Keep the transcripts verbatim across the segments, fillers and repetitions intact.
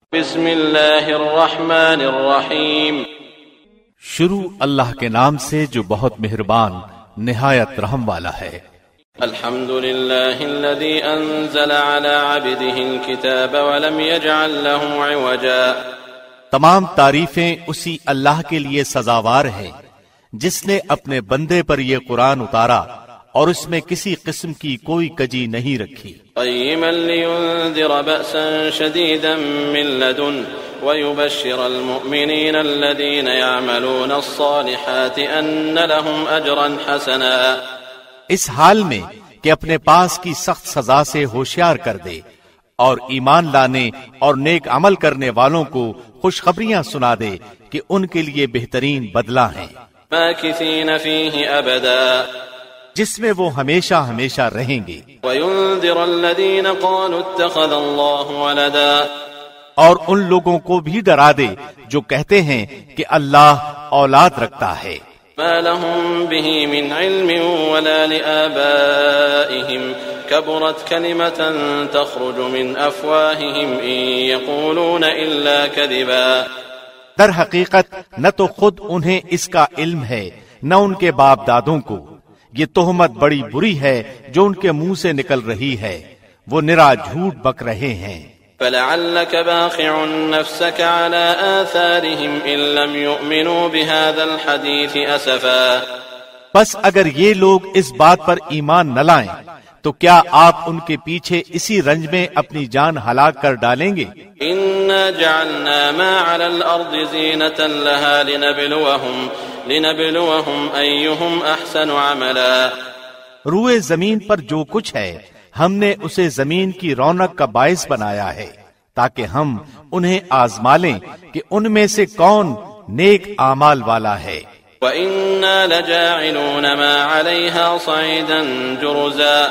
بسم اللہ الرحمن الرحیم، شروع اللہ کے نام سے جو بہت مہربان نہایت رحم والا ہے۔ الحمد للہ الذی انزل علی عبدہ الکتاب ولم یجعل له عوجا۔ تمام تعریفیں اسی اللہ کے لیے سزاوار ہیں جس نے اپنے بندے پر یہ قرآن اتارا اور اس میں کسی قسم کی کوئی کجی نہیں رکھی۔ قیما لینذر بأسا شدیدا من لدن ویبشر المؤمنین الذین یعملون الصالحات ان لهم اجرا حسنا۔ اس حال میں کہ اپنے پاس کی سخت سزا سے ہوشیار کر دے اور ایمان لانے اور نیک عمل کرنے والوں کو خوشخبریاں سنا دے کہ ان کے لیے بہترین بدلہ ہیں، ماکثین فیہ ابدا، جس میں وہ ہمیشہ ہمیشہ رہیں گے۔ وینذر الذین قالوا اتخذ اللہ ولدا، اور ان لوگوں کو بھی ڈرا دے جو کہتے ہیں کہ اللہ اولاد رکھتا ہے۔ ما لهم به من علم ولا لآبائهم كبرت كلمة تخرج من أفواههم إن يقولون إلا كذبا۔ در حقیقت نہ تو خود انہیں اس کا علم ہے نہ ان کے باپ دادوں کو، یہ تہمت بڑی بری ہے جو ان کے منہ سے نکل رہی ہے، وہ نرا جھوٹ بک رہے ہیں۔ فلعلك باخع نفسك على آثارهم إن لم يؤمنوا بهذا الحديث أسفا۔ پس اگر یہ لوگ اس بات پر ایمان نہ لائیں تو کیا آپ ان کے پیچھے اسی رنج میں اپنی جان ہلاک کر ڈالیں گے؟ إنا جعلنا ما على الأرض زينة لها لنبلوهم لنبلوهم أيهم أحسن عملا۔ روئے زمین پر جو کچھ ہے ہم نے اسے زمین کی رونق کا باعث بنایا ہے تاکہ ہم انہیں آزما لیں کہ ان میں سے کون نیک اعمال والا ہے۔ وَإِنَّا لَجَاعِلُونَ مَا عَلَيْهَا صَعِيدًا جُرُزًا،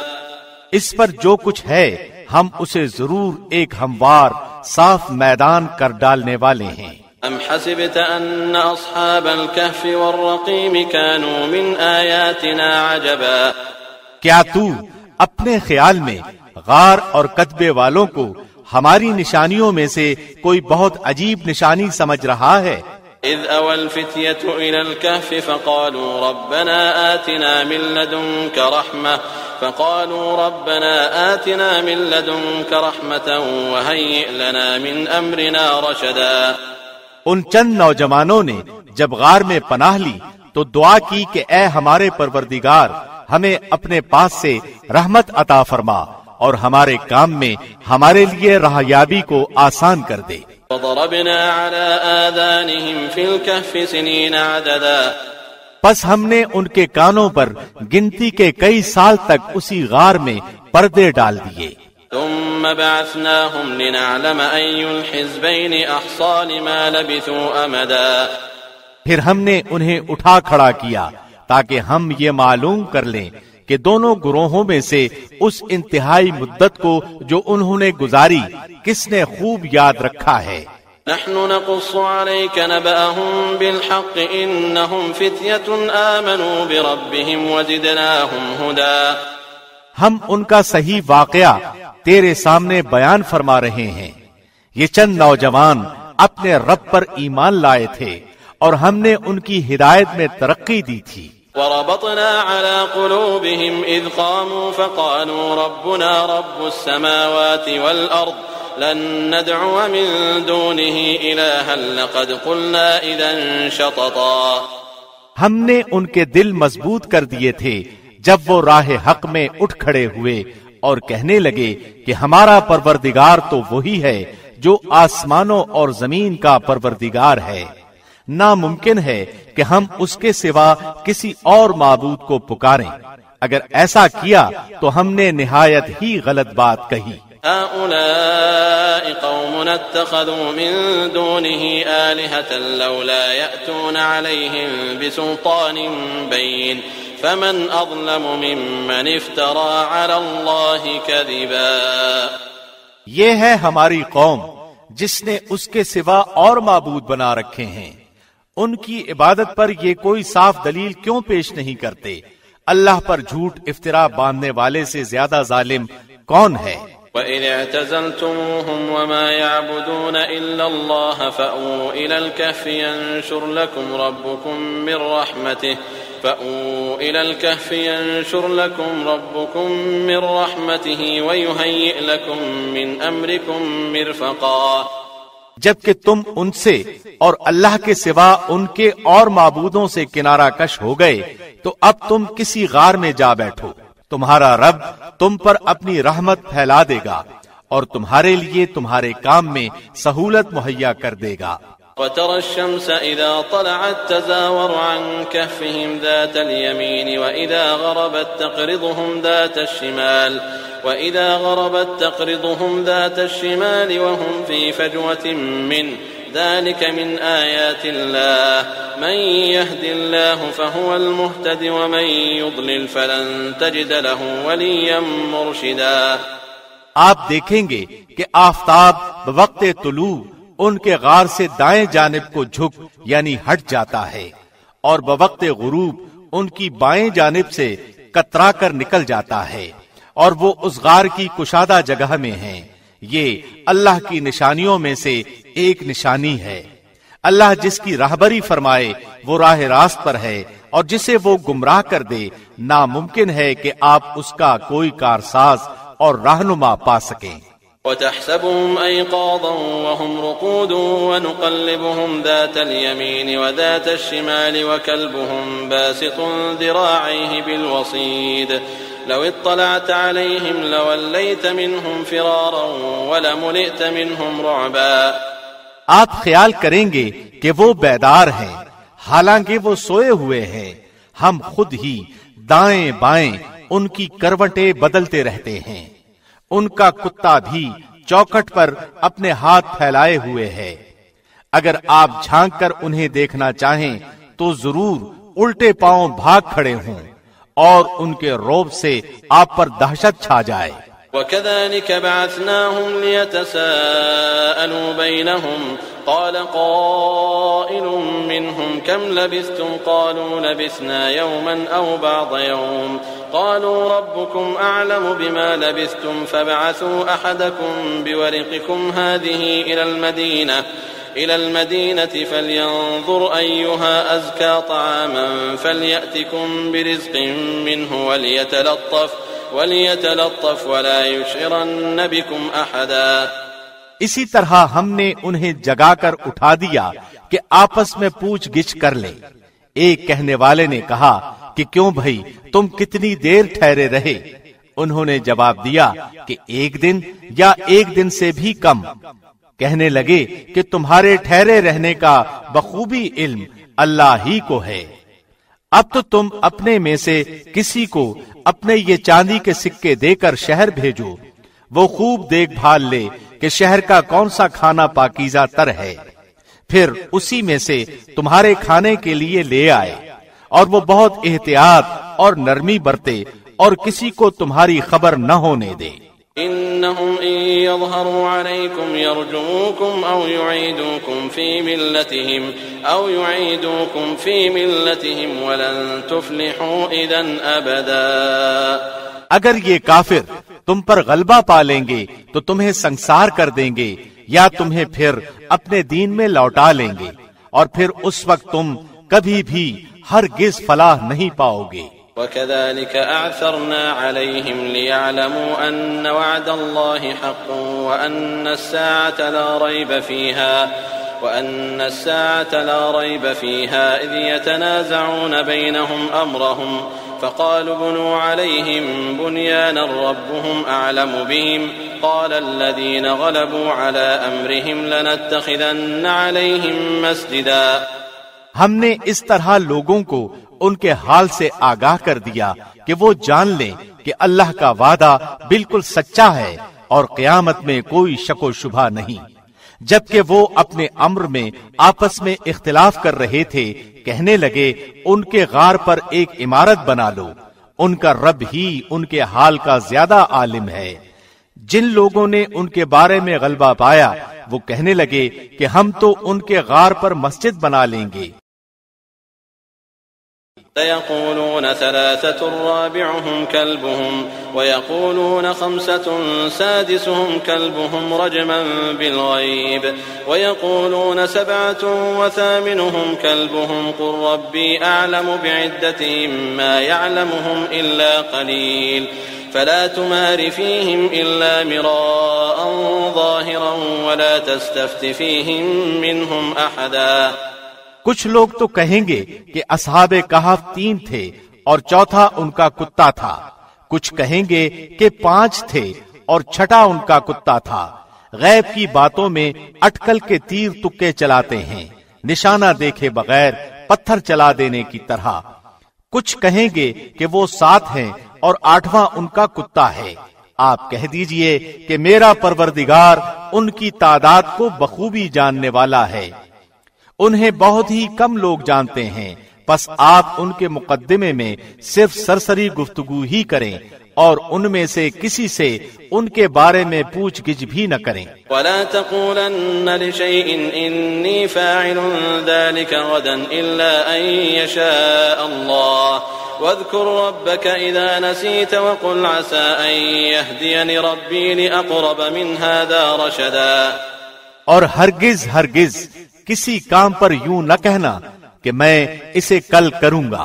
اس پر جو کچھ ہے ہم اسے ضرور ایک ہموار صاف میدان کر ڈالنے والے ہیں۔ أَمْ حَسِبْتَ أَنَّ أَصْحَابَ الْكَهْفِ وَالرَّقِيمِ كَانُوا مِنْ آيَاتِنَا عَجَبًا، کیا تو اپنے خیال میں غار اور کتبے والوں کو ہماری نشانیوں میں سے کوئی بہت عجیب نشانی سمجھ رہا ہے؟ إِذْ أَوَى الْفِتْيَةُ إِلَى الْكَهْفِ فَقَالُوا رَبَّنَا آتِنَا مِن لَّدُنكَ رَحْمَةً فَقَالُوا رَبَّنَا آتِنَا مِن لَّدُنكَ رَحْمَةً وَهَيِّئْ لَنَا مِنْ أَمْرِنَا رَشَدًا۔ ان چند نوجوانوں نے جب غار میں پناہ لی تو دعا کی کہ اے ہمارے پروردگار، ہمیں اپنے پاس سے رحمت عطا فرما اور ہمارے کام میں ہمارے لیے راہیابی کو آسان کر دے۔ وَضَرَبْنَا عَلَىٰ آذَانِهِمْ فِي الْكَهْفِ سِنِينَ عَدَدًا، پس ہم نے ان کے کانوں پر گنتی کے کئی سال تک اسی غار میں پردے ڈال دیے۔ ثُمَّ بَعَثْنَاهُمْ لِنَعْلَمَ أَيُّ الْحِزْبَيْنِ أَحْصَىٰ لِمَا لَبِثُوا أَمَدًا، پھر ہم نے انہیں اٹھا کھڑا کیا تاکہ ہم یہ معلوم کر لیں کہ دونوں گروہوں میں سے اس انتہائی مدت کو جو انہوں نے گزاری کس نے خوب یاد رکھا ہے۔ نحن نقص عليك نبأهم بالحق إنهم فتية آمنوا بربهم وزدناهم هدى، ہم ان کا صحیح واقعہ تیرے سامنے بیان فرما رہے ہیں۔ یہ چند نوجوان اپنے رب پر ایمان لائے تھے اور ہم نے ان کی ہدایت میں ترقی دی تھی۔ وربطنا على قلوبهم إذ قاموا فقالوا ربنا رب السماوات والأرض لن ندعو من دونه إلها لقد قلنا إذا شططا، ہم نے ان کے دل مضبوط کر دیے تھے جب وہ راہ حق میں اٹھ کھڑے ہوئے اور کہنے لگے کہ ہمارا پروردگار تو وہی ہے جو آسمانوں اور زمین کا پروردگار ہے، ناممکن ہے کہ ہم اس کے سوا کسی اور معبود کو پکاریں، اگر ایسا کیا تو ہم نے نہایت ہی غلط بات کہی۔ هؤلاء قوم اتخذوا من دونه آلهة لولا يأتون عليهم بسلطان بين فمن أظلم ممن افترى على الله كذبا، یہ ہے ہماری قوم جس نے اس کے سوا اور معبود بنا رکھے ہیں، ان کی عبادت پر یہ کوئی صاف دلیل کیوں پیش نہیں کرتے؟ اللہ پر جھوٹ افترا باندھنے والے سے زیادہ ظالم کون ہے؟ وَإِذِ اعْتَزَلْتُمُوهُمْ وَمَا يَعْبُدُونَ إِلَّا اللَّهَ فَأْوُوا إِلَى الْكَهْفِ يَنشُرْ لَكُمْ رَبُّكُمْ مِنْ رَحْمَتِهِ فَأْوُوا إِلَى الْكَهْفِ يَنشُرْ لَكُمْ رَبُّكُمْ مِنْ رَحْمَتِهِ وَيُهَيِّئْ لَكُمْ مِنْ أَمْرِكُمْ مِرْفَقًا۔ جبکہ تم ان سے اور اللہ کے سوا ان کے اور معبودوں سے کنارہ کش ہو گئے تو اب تم کسی غار میں جا بیٹھو، تمہارا رب تم پر اپنی رحمت پھیلا دے گا اور تمہارے لیے تمہارے کام میں سہولت مہیا کر دے گا۔ وَتَرَى الشَّمْسَ إِذَا طَلَعَتْ تَزَاوَرُ عَنْ كَهْفِهِمْ ذَاتَ الْيَمِينِ وَإِذَا غَرَبَتْ تَقْرِضُهُمْ ذَاتَ الشِّمَالِ وَإِذَا غَرَبَتْ تَقْرِضُهُمْ ذَاتَ الشِّمَالِ وَهُمْ فِي فَجْوَةٍ مِّنْهُ ذَلِكَ مِنْ آيَاتِ اللَّهِ مَنْ يَهْدِ اللَّهُ فَهُوَ الْمُهْتَدِ وَمَنْ يُضْلِلْ فَلَنْ تَجِدَ لَهُ وَلِيًّا مُرْشِدًا۔ آپ دیکھیں گے کہ آفتاب بوقت طلوع ان کے غار سے دائیں جانب کو جھک یعنی ہٹ جاتا ہے اور بوقت غروب ان کی بائیں جانب سے کترا کر نکل جاتا ہے اور وہ اس غار کی کشادہ جگہ میں ہیں۔ یہ اللہ کی نشانیوں میں سے ایک نشانی ہے۔ اللہ جس کی راہبری فرمائے وہ راہ راست پر ہے اور جسے وہ گمراہ کر دے ناممکن ہے کہ آپ اس کا کوئی کارساز اور رہنما پا سکیں۔ وَتَحْسَبُهُمْ أَيْقَاظًا وَهُمْ رُقُودٌ وَنُقَلِّبُهُمْ ذَاتَ الْيَمِينِ وَذَاتَ الشِّمَالِ وَكَلْبُهُمْ بَاسِطٌ ذِرَاعَيْهِ بِالْوَصِيدِ لَوِ اطَّلَعْتَ عَلَيْهِمْ لَوَلَّيْتَ مِنْهُمْ فِرَارًا وَلَمُلِئْتَ مِنْهُمْ رُعْبًا۔ آپ خیال کریں گے کہ وہ بیدار ہیں حالانکہ وہ سوئے ہوئے ہیں، ہم خود ہی دائیں بائیں ان کی کروٹیں بدلتے رہتے ہیں، ان کا کتا بھی چوکھٹ پر اپنے ہاتھ پھیلائے ہوئے ہے۔ اگر آپ جھانک کر انہیں دیکھنا چاہیں تو ضرور الٹے پاؤں بھاگ کھڑے ہوں اور ان کے رعب سے آپ پر دہشت چھا جائے۔ وَكَذَلِكَ بَعَثْنَاهُمْ لِيَتَسَاءَلُوا بَيْنَهُمْ قَالَ قَائِلٌ مِّنْهُمْ كَمْ لَبِثْتُمْ قَالُوا لَبِثْنَا يَوْمًا أَوْ بَعْضَ يَوْمٍ قَالُوا رَبُّكُمْ أَعْلَمُ بِمَا لَبِثْتُمْ فَابْعَثُوا أَحَدَكُمْ بِوَرِقِكُمْ هَٰذِهِ إِلَى الْمَدِينَةِ إلى المدينة فلينظر أيها أزكى طعاما فليأتكم برزق منه وليتلطف وليتلطف ولا يشعرن بكم أحدا۔ اسی طرح ہم نے انہیں جگا کر اٹھا دیا کہ آپس میں پوچھ گچھ کر لیں۔ ایک کہنے والے نے کہا کہ کیوں بھائی تم کتنی دیر ٹھہرے رہے؟ انہوں نے جواب دیا کہ ایک دن یا ایک دن سے بھی کم۔ کہنے لگے کہ تمہارے ٹھہرے رہنے کا بخوبی علم اللہ ہی کو ہے۔ اب تو تم اپنے میں سے کسی کو اپنے یہ چاندی کے سکے دے کر شہر بھیجو، وہ خوب دیکھ بھال لے کہ شہر کا کون سا کھانا پاکیزہ تر ہے، پھر اسی میں سے تمہارے کھانے کے لیے لے آئے، اور وہ بہت احتیاط اور نرمی برتے اور کسی کو تمہاری خبر نہ ہونے دے۔ إنهم إن يظهروا عليكم يرجموكم أو يعيدوكم في ملتهم أو يعيدوكم في ملتهم ولن تفلحوا إذا أبدا۔ اگر یہ کافر تم پر غلبہ پا لیں گے تو تمہیں سنسار کر دیں گے یا تمہیں پھر اپنے دین میں لوٹا لیں گے، اور پھر اس وقت تم کبھی بھی ہرگز فلاح نہیں پاؤ گے۔ وَكَذَلِكَ أَعْثَرْنَا عَلَيْهِمْ لِيَعْلَمُوا أَنَّ وَعْدَ اللَّهِ حَقٌّ وَأَنَّ السَّاعَةَ لَا رَيْبَ فِيهَا وَأَنَّ السَّاعَةَ لَا رَيْبَ فِيهَا إِذْ يَتَنَازَعُونَ بَيْنَهُمْ أَمْرَهُمْ فَقَالُوا ابْنُوا عَلَيْهِمْ بُنْيَانًا رَبُّهُمْ أَعْلَمُ بِهِمْ قَالَ الَّذِينَ غَلَبُوا عَلَى أَمْرِهِمْ لَنَتَّخِذَنَّ عَلَيْهِمْ مَسْجِدًا۔ ہم نے اس طرح لوگوں کو ان کے حال سے آگاہ کر دیا کہ وہ جان لیں کہ اللہ کا وعدہ بالکل سچا ہے اور قیامت میں کوئی شک و شبہ نہیں۔ جبکہ وہ اپنے امر میں آپس میں اختلاف کر رہے تھے، کہنے لگے ان کے غار پر ایک عمارت بنا لو، ان کا رب ہی ان کے حال کا زیادہ عالم ہے۔ جن لوگوں نے ان کے بارے میں غلبہ پایا وہ کہنے لگے کہ ہم تو ان کے غار پر مسجد بنا لیں گے۔ سيقولون ثلاثة رابعهم كلبهم ويقولون خمسة سادسهم كلبهم رجما بالغيب ويقولون سبعة وثامنهم كلبهم قل ربي أعلم بعدتهم ما يعلمهم إلا قليل فلا تمار فيهم إلا مراء ظاهرا ولا تستفت فيهم منهم أحدا۔ کچھ لوگ تو کہیں گے کہ اصحاب کہف تین تھے اور چوتھا ان کا کتا تھا، کچھ کہیں گے کہ پانچ تھے اور چھٹا ان کا کتا تھا۔ غیب کی باتوں میں اٹکل کے تیر تکے چلاتے ہیں، نشانہ دیکھے بغیر پتھر چلا دینے کی طرح۔ کچھ کہیں گے کہ وہ سات ہیں اور آٹھواں ان کا کتا ہے۔ آپ کہہ دیجئے کہ میرا پروردگار ان کی تعداد کو بخوبی جاننے والا ہے، انہیں بہت ہی کم لوگ جانتے ہیں، پس آپ ان کے مقدمے میں صرف سرسری گفتگو ہی کریں اور ان میں سے کسی سے ان کے بارے میں پوچھ گچھ بھی نہ کریں۔ وَلَا تَقُولَنَّ لِشَيْءٍ إِنِّي فَاعِلٌ ذَلِكَ غَدًا إِلَّا أَن يَشَاءَ اللَّهُ وَاذْكُرْ رَبَّكَ إِذَا نَسِيتَ وَقُلْ عَسَىٰ أَن يَهْدِيَنِ رَبِّي لِأَقْرَبَ مِنْ هَٰذَا رَشَدًا۔ اور ہرگز ہرگز کسی کام پر یوں نہ کہنا کہ میں اسے کل کروں گا،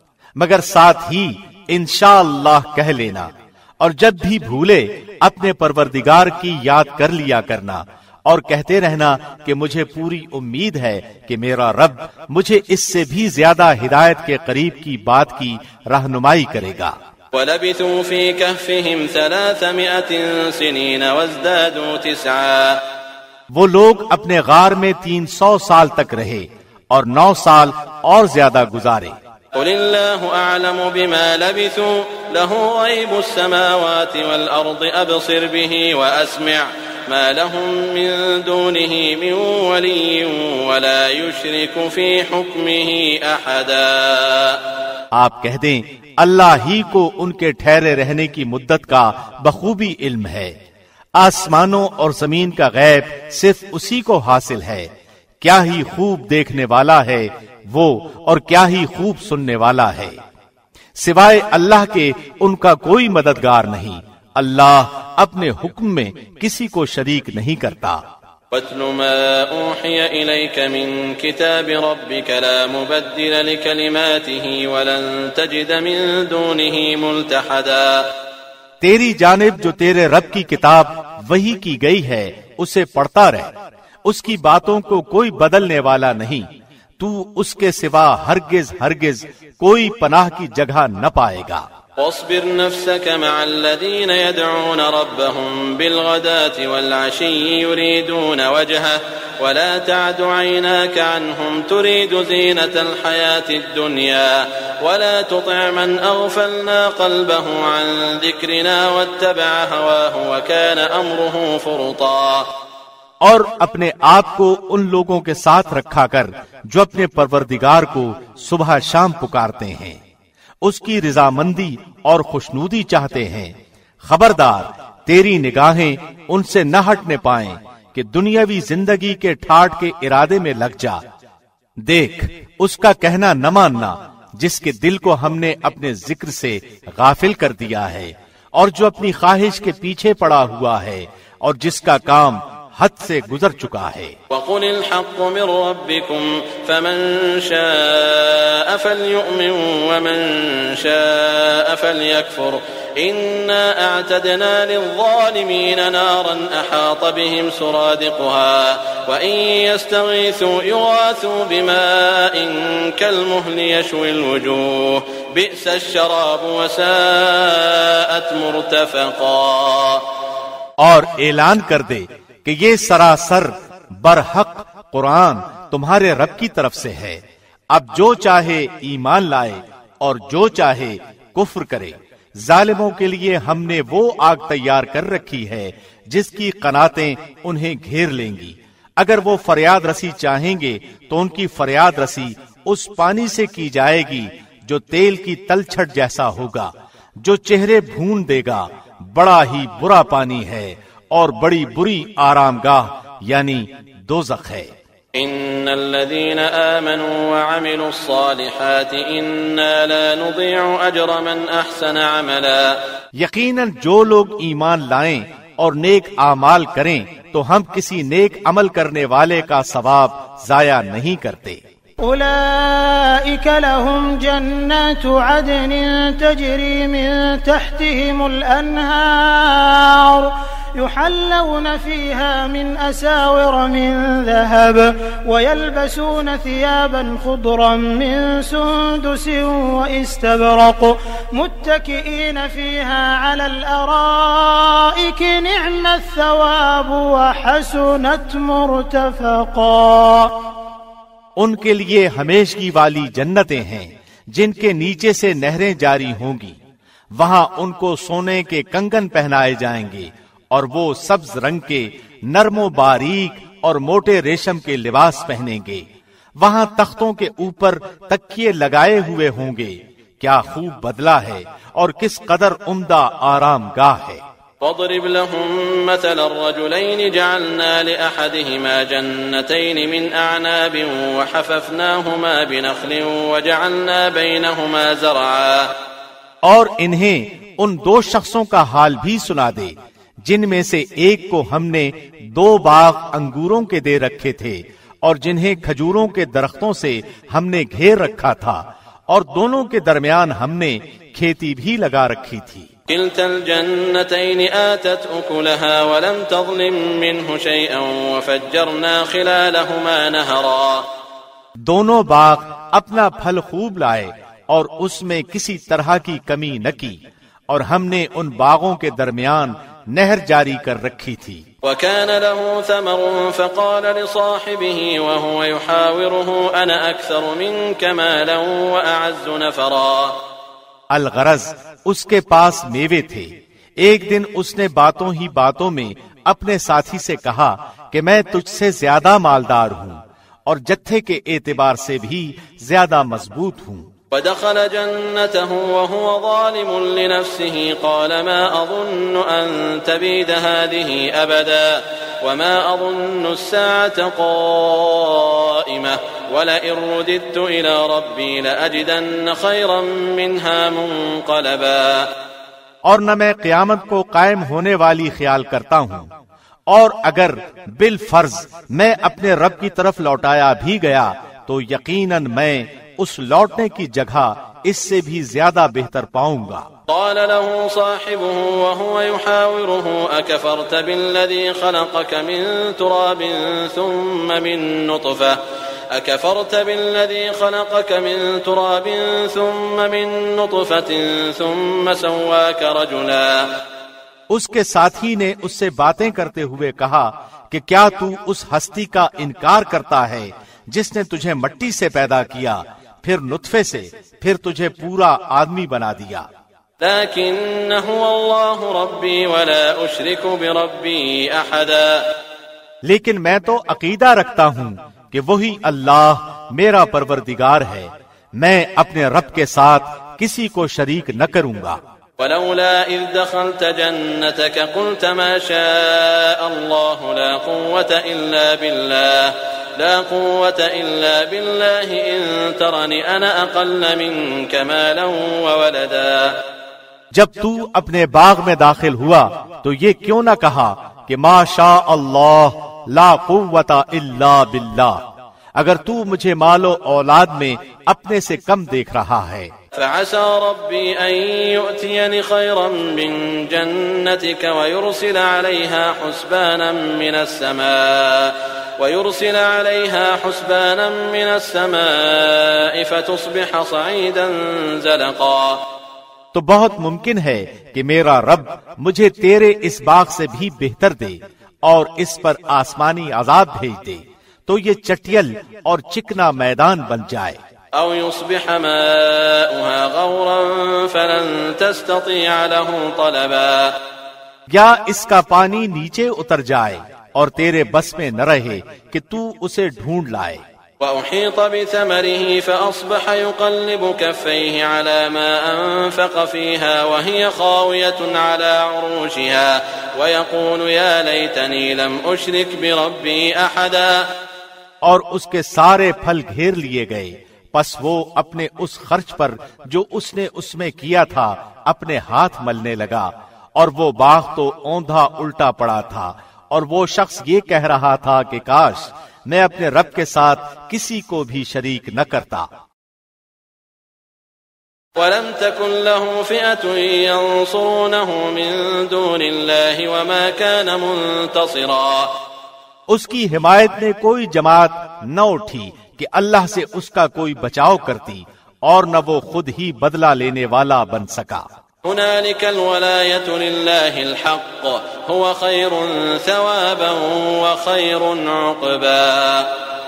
مگر ساتھ ہی انشاءاللہ کہہ لینا، اور جب بھی بھولے اپنے پروردگار کی یاد کر لیا کرنا اور کہتے رہنا کہ مجھے پوری امید ہے کہ میرا رب مجھے اس سے بھی زیادہ ہدایت کے قریب کی بات کی رہنمائی کرے گا۔ وَلَبِثُوا فِي كَهْفِهِمْ ثَلَاثَمِائَةٍ سِنِينَ وَازْدَادُوا تِسْعًا۔ وہ لوگ اپنے غار میں تین سو سال تک رہے اور نو سال اور زیادہ گزارے۔ قل اللہ اعلم بما لبثوا له غیب السماوات والارض ابصر به واسمع ما لهم من دونه من ولی ولا يشرك في حکمه احدا۔ آپ کہہ دیں اللہ ہی کو ان کے ٹھہرے رہنے کی مدت کا بخوبی علم ہے، آسمانوں اور زمین کا غیب صرف اسی کو حاصل ہے۔ کیا ہی خوب دیکھنے والا ہے وہ، اور کیا ہی خوب سننے والا ہے۔ سوائے اللہ کے ان کا کوئی مددگار نہیں، اللہ اپنے حکم میں کسی کو شریک نہیں کرتا۔ وَاتْلُ مَا أُوحِيَ إِلَيْكَ مِن كِتَابِ رَبِّكَ لَا مُبَدِّلَ لِكَلِمَاتِهِ وَلَن تَجِدَ مِن دُونِهِ مُلْتَحَدًا۔ تیری جانب جو تیرے رب کی کتاب وحی کی گئی ہے اسے پڑھتا رہ، اس کی باتوں کو کوئی بدلنے والا نہیں، تو اس کے سوا ہرگز ہرگز کوئی پناہ کی جگہ نہ پائے گا۔ واصبر نفسك مع الذين يدعون ربهم بالغداة والعشي يريدون وجهه ولا تعد عيناك عنهم تريد زينة الحياة الدنيا ولا تطع من أغفلنا قلبه عن ذكرنا واتبع هواه وكان أمره فرطا۔ اور اپنے آپ کو ان لوگوں کے ساتھ رکھا کر جو اپنے پروردگار کو صبح شام پکارتے ہیں، اس کی رضامندی اور خوشنودی چاہتے ہیں۔ خبردار تیری نگاہیں ان سے نہ ہٹنے پائیں کہ دنیاوی زندگی کے ٹھاٹ کے ارادے میں لگ جا۔ دیکھ اس کا کہنا نہ ماننا جس کے دل کو ہم نے اپنے ذکر سے غافل کر دیا ہے، اور جو اپنی خواہش کے پیچھے پڑا ہوا ہے اور جس کا کام حد سے گزر چکا ہے۔ وَقُلِ الْحَقُّ مِن رَّبِّكُمْ فَمَن شَاءَ فَلْيُؤْمِن وَمَن شَاءَ فَلْيَكْفُرْ إِنَّا أَعْتَدْنَا لِلظَّالِمِينَ نَارًا أَحَاطَ بِهِمْ سُرَادِقُهَا وَإِن يَسْتَغِيثُوا يُغَاثُوا بِمَاءٍ كَالْمُهْلِ يَشْوِي الْوُجُوهَ بِئْسَ الشَّرَابُ وَسَاءَتْ مُرْتَفَقًا۔ اور اعلان کر دے کہ یہ سراسر برحق قرآن تمہارے رب کی طرف سے ہے، اب جو چاہے ایمان لائے اور جو چاہے کفر کرے۔ ظالموں کے لیے ہم نے وہ آگ تیار کر رکھی ہے جس کی قناتیں انہیں گھیر لیں گی۔ اگر وہ فریاد رسی چاہیں گے تو ان کی فریاد رسی اس پانی سے کی جائے گی جو تیل کی تلچھٹ جیسا ہوگا، جو چہرے بھون دے گا۔ بڑا ہی برا پانی ہے اور بڑی بری آرام گاہ یعنی دوزخ ہے۔ إن الذين آمنوا وعملوا الصالحات إنا لا نضيع أجر من أحسن عملا. یقیناً جو لوگ ایمان لائیں اور نیک اعمال کریں تو ہم کسی نیک عمل کرنے والے کا ثواب ضائع نہیں کرتے. أولئك لهم جنات عدن تجري من تحتهم الأنهار يحلون فيها من أساور من ذهب ويلبسون ثيابا خضرا من سندس وإستبرق متكئين فيها على الأرائك نعم الثواب وحسنت مرتفقا. ان کے لیے ہمیشگی والی جنتیں ہیں جن کے نیچے سے نہریں جاری ہوں گی. وہاں ان کو سونے کے کنگن پہنائے جائیں گے اور وہ سبز رنگ کے نرم و باریک اور موٹے ریشم کے لباس پہنیں گے. وہاں تختوں کے اوپر تکیے لگائے ہوئے ہوں گے. کیا خوب بدلہ ہے اور کس قدر عمدہ آرام گاہ ہے. واضرب لهم مثل الرجلين جعلنا لأحدهما جنتين من أعناب وحففناهما بنخل وجعلنا بينهما زرعا. اور انہیں ان دو شخصوں کا حال بھی سنا دے جن میں سے ایک کو ہم نے دو باغ انگوروں کے دے رکھے تھے اور جنہیں کھجوروں کے درختوں سے ہم نے گھیر رکھا تھا اور دونوں کے درمیان ہم نے کھیتی بھی لگا رکھی تھی. كلتا الجنتين آتت أكلها ولم تظلم منه شيئا وفجرنا خلالهما نهرا. دونوں باغ اپنا پھل خوب لائے اور اس میں کسی طرح کی کمی نہ کی اور ہم نے ان باغوں کے درمیان نہر جاری کر رکھی تھی. وكان له ثمر فقال لصاحبه وهو يحاوره أنا أكثر منك مالا وأعز نفرا. الغرض اس کے پاس میوے تھے. ایک دن اس نے باتوں ہی باتوں میں اپنے ساتھی سے کہا کہ میں تجھ سے زیادہ مالدار ہوں اور جتھے کے اعتبار سے بھی زیادہ مضبوط ہوں. ودخل جنته وهو ظالم لنفسه قال ما أظن أن تبيد هذه أبدا وما أظن الساعة قائمة ولئن رددت إلى ربي لأجدن خيرا منها منقلبا. اور نہ میں قیامت کو قائم ہونے والی خیال کرتا ہوں اور اگر بالفرض میں اپنے رب کی طرف لوٹایا بھی گیا تو یقیناً میں اس لوٹنے کی جگہ اس سے بھی زیادہ بہتر پاؤں گا. قال له صاحبه وهو يحاوره أكفرت بالذي خلقك من تراب ثم من نطفة أكفرت بالذي خلقك من تراب ثم من نطفة ثم سواك رجلا. اس کے ساتھی نے اس سے باتیں کرتے ہوئے کہا کہ کیا تو اس ہستی کا انکار کرتا ہے جس نے تجھے مٹی سے پیدا کیا پھر نطفے سے پھر تجھے پورا آدمی بنا دیا. لیکن هو اللہ ربی ولا اشرک بربی احدا. لیکن میں تو عقیدہ رکھتا ہوں کہ وہی اللہ میرا پروردگار ہے. میں اپنے رب کے ساتھ کسی کو شریک نہ کروں گا. ولولا اذ دخلت جنتك قلت ما شاء الله لا قوة الا بالله لا قوة إلا بالله إن ترني أنا أقل منك مالا وولدا. جب تو اپنے باغ میں داخل ہوا تو یہ کیوں نہ کہا کہ ما شاء اللہ لا قوة إلا بالله اگر تو مجھے مال و اولاد میں اپنے سے کم دیکھ رہا ہے. فعسى ربي أن يؤتيني خيرا من جنتك ويرسل عليها حسبانا من السماء ويرسل عليها حسبانا من السماء فتصبح صعيدا زلقا. تو بہت ممکن ہے کہ میرا رب مجھے تیرے اس باغ سے بھی بہتر دے اور اس پر آسمانی عذاب بھیج دے تو یہ چٹیل اور چکنا میدان بن جائے. او يصبح ماؤها غورا فلن تستطيع له طلبا. یا اس کا پانی نیچے اتر جائے اور تیرے بس میں نہ رہے کہ تو اسے ڈھونڈ لائے. وأحيط بثمره فأصبح يقلب كفيه على ما أنفق فيها وهي خاوية على عروشها ويقول يا ليتني لم أشرك بربي أحدا. اور اس کے سارے پھل گھیر لیے گئے، پس وہ اپنے اس خرچ پر جو اس نے اس میں کیا تھا اپنے ہاتھ ملنے لگا، اور وہ باغ تو اوندھا الٹا پڑا تھا، اور وہ شخص یہ کہہ رہا تھا کہ کاش میں اپنے رب کے ساتھ کسی کو بھی شریک نہ کرتا۔ وَلَمْ تَكُنْ لَهُ فِئَةٌ يَنصُرُونَهُ مِن دُونِ اللَّهِ وَمَا كَانَ مُنتَصِرًا، اس کی حمایت میں کوئی جماعت نہ اٹھی کہ اللہ سے اس کا کوئی بچاؤ کرتی، اور نہ وہ خود ہی بدلہ لینے والا بن سکا۔ هنالك الولاية لله الحق هو خير ثوابا وخير عقبا،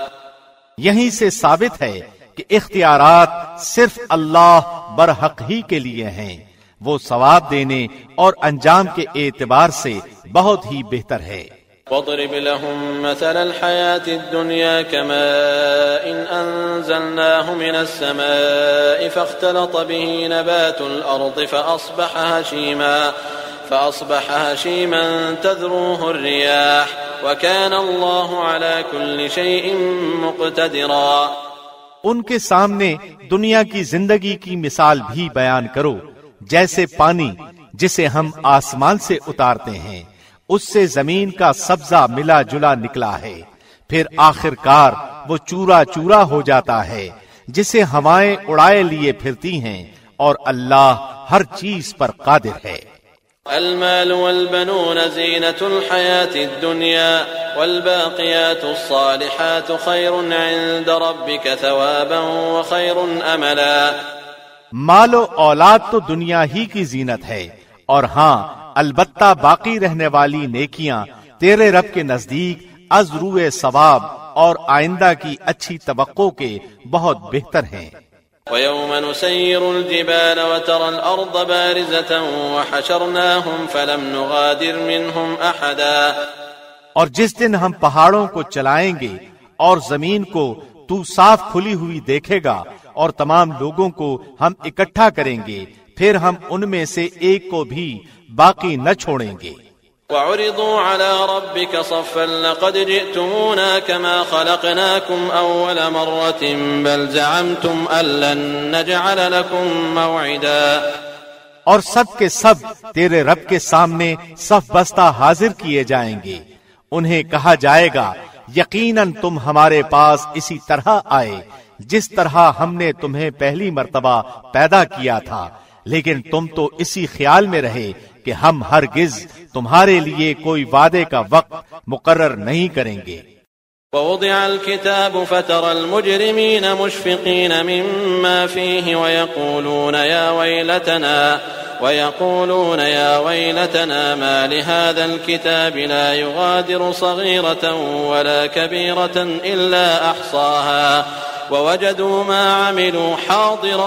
یہیں سے ثابت ہے کہ اختیارات صرف اللہ برحق ہی کے لیے ہیں، وہ ثواب دینے اور انجام کے اعتبار سے بہت ہی بہتر ہے۔ واضرب لهم مثل الحياة الدنيا كماء أنزلناه من السماء فاختلط به نبات الأرض فأصبح هشيما فأصبح هشيما تذروه الرياح وكان الله على كل شيء مقتدرا۔ ان کے سامنے دنیا کی زندگی کی مثال بھی بیان کرو، جیسے پانی جسے ہم آسمان سے اتارتے ہیں، اس سے زمین کا سبزہ ملا جلا نکلا ہے، پھر آخر کار وہ چورا چورا ہو جاتا ہے، جسے ہوائیں اڑائے لیے پھرتی ہیں، اور اللہ ہر چیز پر قادر ہے۔ المال والبنون زینة الحیاة الدنیا والباقیات الصالحات خیر عند ربک ثوابا وخیر املا، مال و اولاد تو دنیا ہی کی زینت ہے، اور ہاں البتہ باقی رہنے والی نیکیاں تیرے رب کے نزدیک از روئے ثواب اور آئندہ کی اچھی توقع کے بہت بہتر ہیں۔ وَيَوْمَ نُسَيِّرُ الْجِبَالَ وَتَرَى الْأَرْضَ بَارِزَةً وَحَشَرْنَاهُمْ فَلَمْ نُغَادِرْ مِنْهُمْ أَحَدًا، اور جس دن ہم پہاڑوں کو چلائیں گے اور زمین کو تو صاف کھلی ہوئی دیکھے گا، اور تمام لوگوں کو ہم اکٹھا کریں گے، پھر ہم ان میں سے ایک کو بھی باقی نہ چھوڑیں گے۔ وَعُرِضُوا عَلَى رَبِّكَ صَفًّا لَقَدْ جِئْتُمُونَا كَمَا خَلَقْنَاكُمْ أَوَّلَ مَرَّةٍ بَلْ زَعَمْتُمْ أَن لَّن نَّجْعَلَ لَكُم مَّوْعِدًا، اور سب کے سب تیرے رب کے سامنے صف بستہ حاضر کیے جائیں گے، انہیں کہا جائے گا یقیناً تم ہمارے پاس اسی طرح آئے جس طرح ہم نے تمہیں پہلی مرتبہ پیدا کیا تھا، لیکن تم تو اسی خیال میں رہے کہ ہم ہرگز تمہارے لیے کوئی وعدے کا وقت مقرر نہیں کریں گے۔ ووضع الكتاب فترى المجرمين مشفقين مما فيه ويقولون يا ويلتنا ويقولون يا ويلتنا ما لهذا الكتاب لا يغادر صغيرة ولا كبيرة إلا أحصاها ووجدوا ما عملوا حاضرا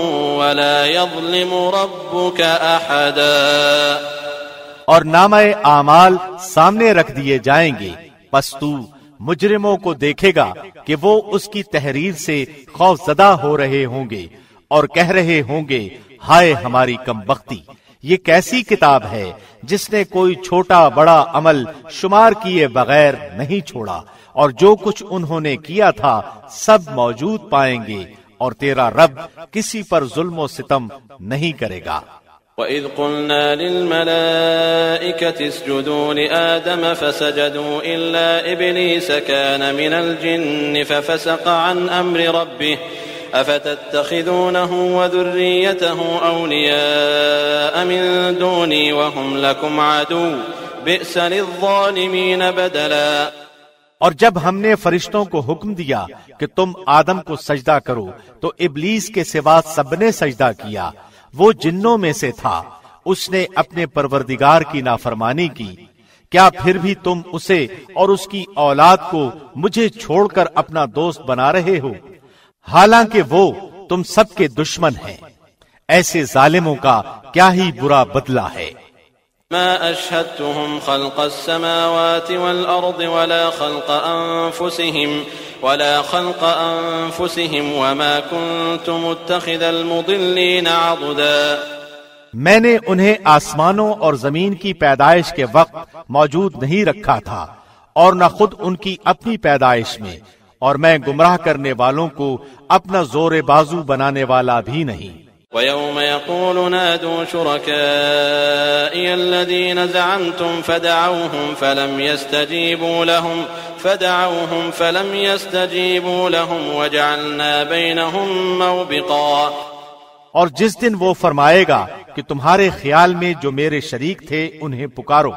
ولا يظلم ربك أحدا، اور نامہ اعمال سامنے رکھ دیے جائیں گے، پس تو مجرموں کو دیکھے گا کہ وہ اس کی تحریر سے خوف زدہ ہو رہے ہوں گے اور کہہ رہے ہوں گے ہائے ہماری کم بختی، یہ کیسی کتاب ہے جس نے کوئی چھوٹا بڑا عمل شمار کیے بغیر نہیں چھوڑا، اور جو کچھ انہوں نے کیا تھا سب موجود پائیں گے، اور تیرا رب کسی پر ظلم و ستم نہیں کرے گا۔ وَإِذْ قُلْنَا لِلْمَلَائِكَةِ اسْجُدُوا لِآدَمَ فَسَجَدُوا إِلَّا إِبْلِيسَ كَانَ مِنَ الْجِنِّ فَفَسَقَ عَنْ أَمْرِ رَبِّهِ أَفَتَتَّخِذُونَهُ وَذُرِّيَّتَهُ أَوْلِيَاءَ مِن دُونِي وَهُمْ لَكُمْ عَدُوٌّ بِئْسَ لِلظَّالِمِينَ بَدَلًا، اور جب ہم نے فرشتوں کو حکم دیا کہ تم آدم کو سجدہ کرو تو ابلیس کے سوا سب نے سجدہ کیا، وہ جنوں میں سے تھا، اس نے اپنے پروردگار کی نافرمانی کی، کیا پھر بھی تم اسے اور اس کی اولاد کو مجھے چھوڑ کر اپنا دوست بنا رہے ہو، حالانکہ وہ تم سب کے دشمن ہیں۔ ایسے ظالموں کا کیا ہی برا بدلہ ہے۔ ما أشهدتهم خلق السماوات والأرض ولا خلق أنفسهم ولا خلق أنفسهم وما كنت متخذ المضلين عضدا، میں نے انہیں آسمانوں اور زمین کی پیدائش کے وقت موجود نہیں رکھا تھا، اور نہ خود ان کی اپنی پیدائش میں، اور میں گمراہ کرنے والوں کو اپنا زور بازو بنانے والا بھی نہیں۔ وَيَوْمَ يَقُولُ نَادُوا شُرَكَائِيَ الَّذِينَ زَعَمْتُمْ فَدَعَوْهُمْ فَلَمْ يَسْتَجِيبُوا لَهُمْ فَدَعَوْهُمْ فَلَمْ يَسْتَجِيبُوا لَهُمْ وَجَعَلْنَا بَيْنَهُمْ مَوْبِقًا، اور جس دن وہ فرمائے گا کہ تمہارے خیال میں جو میرے شریک تھے انہیں پکارو،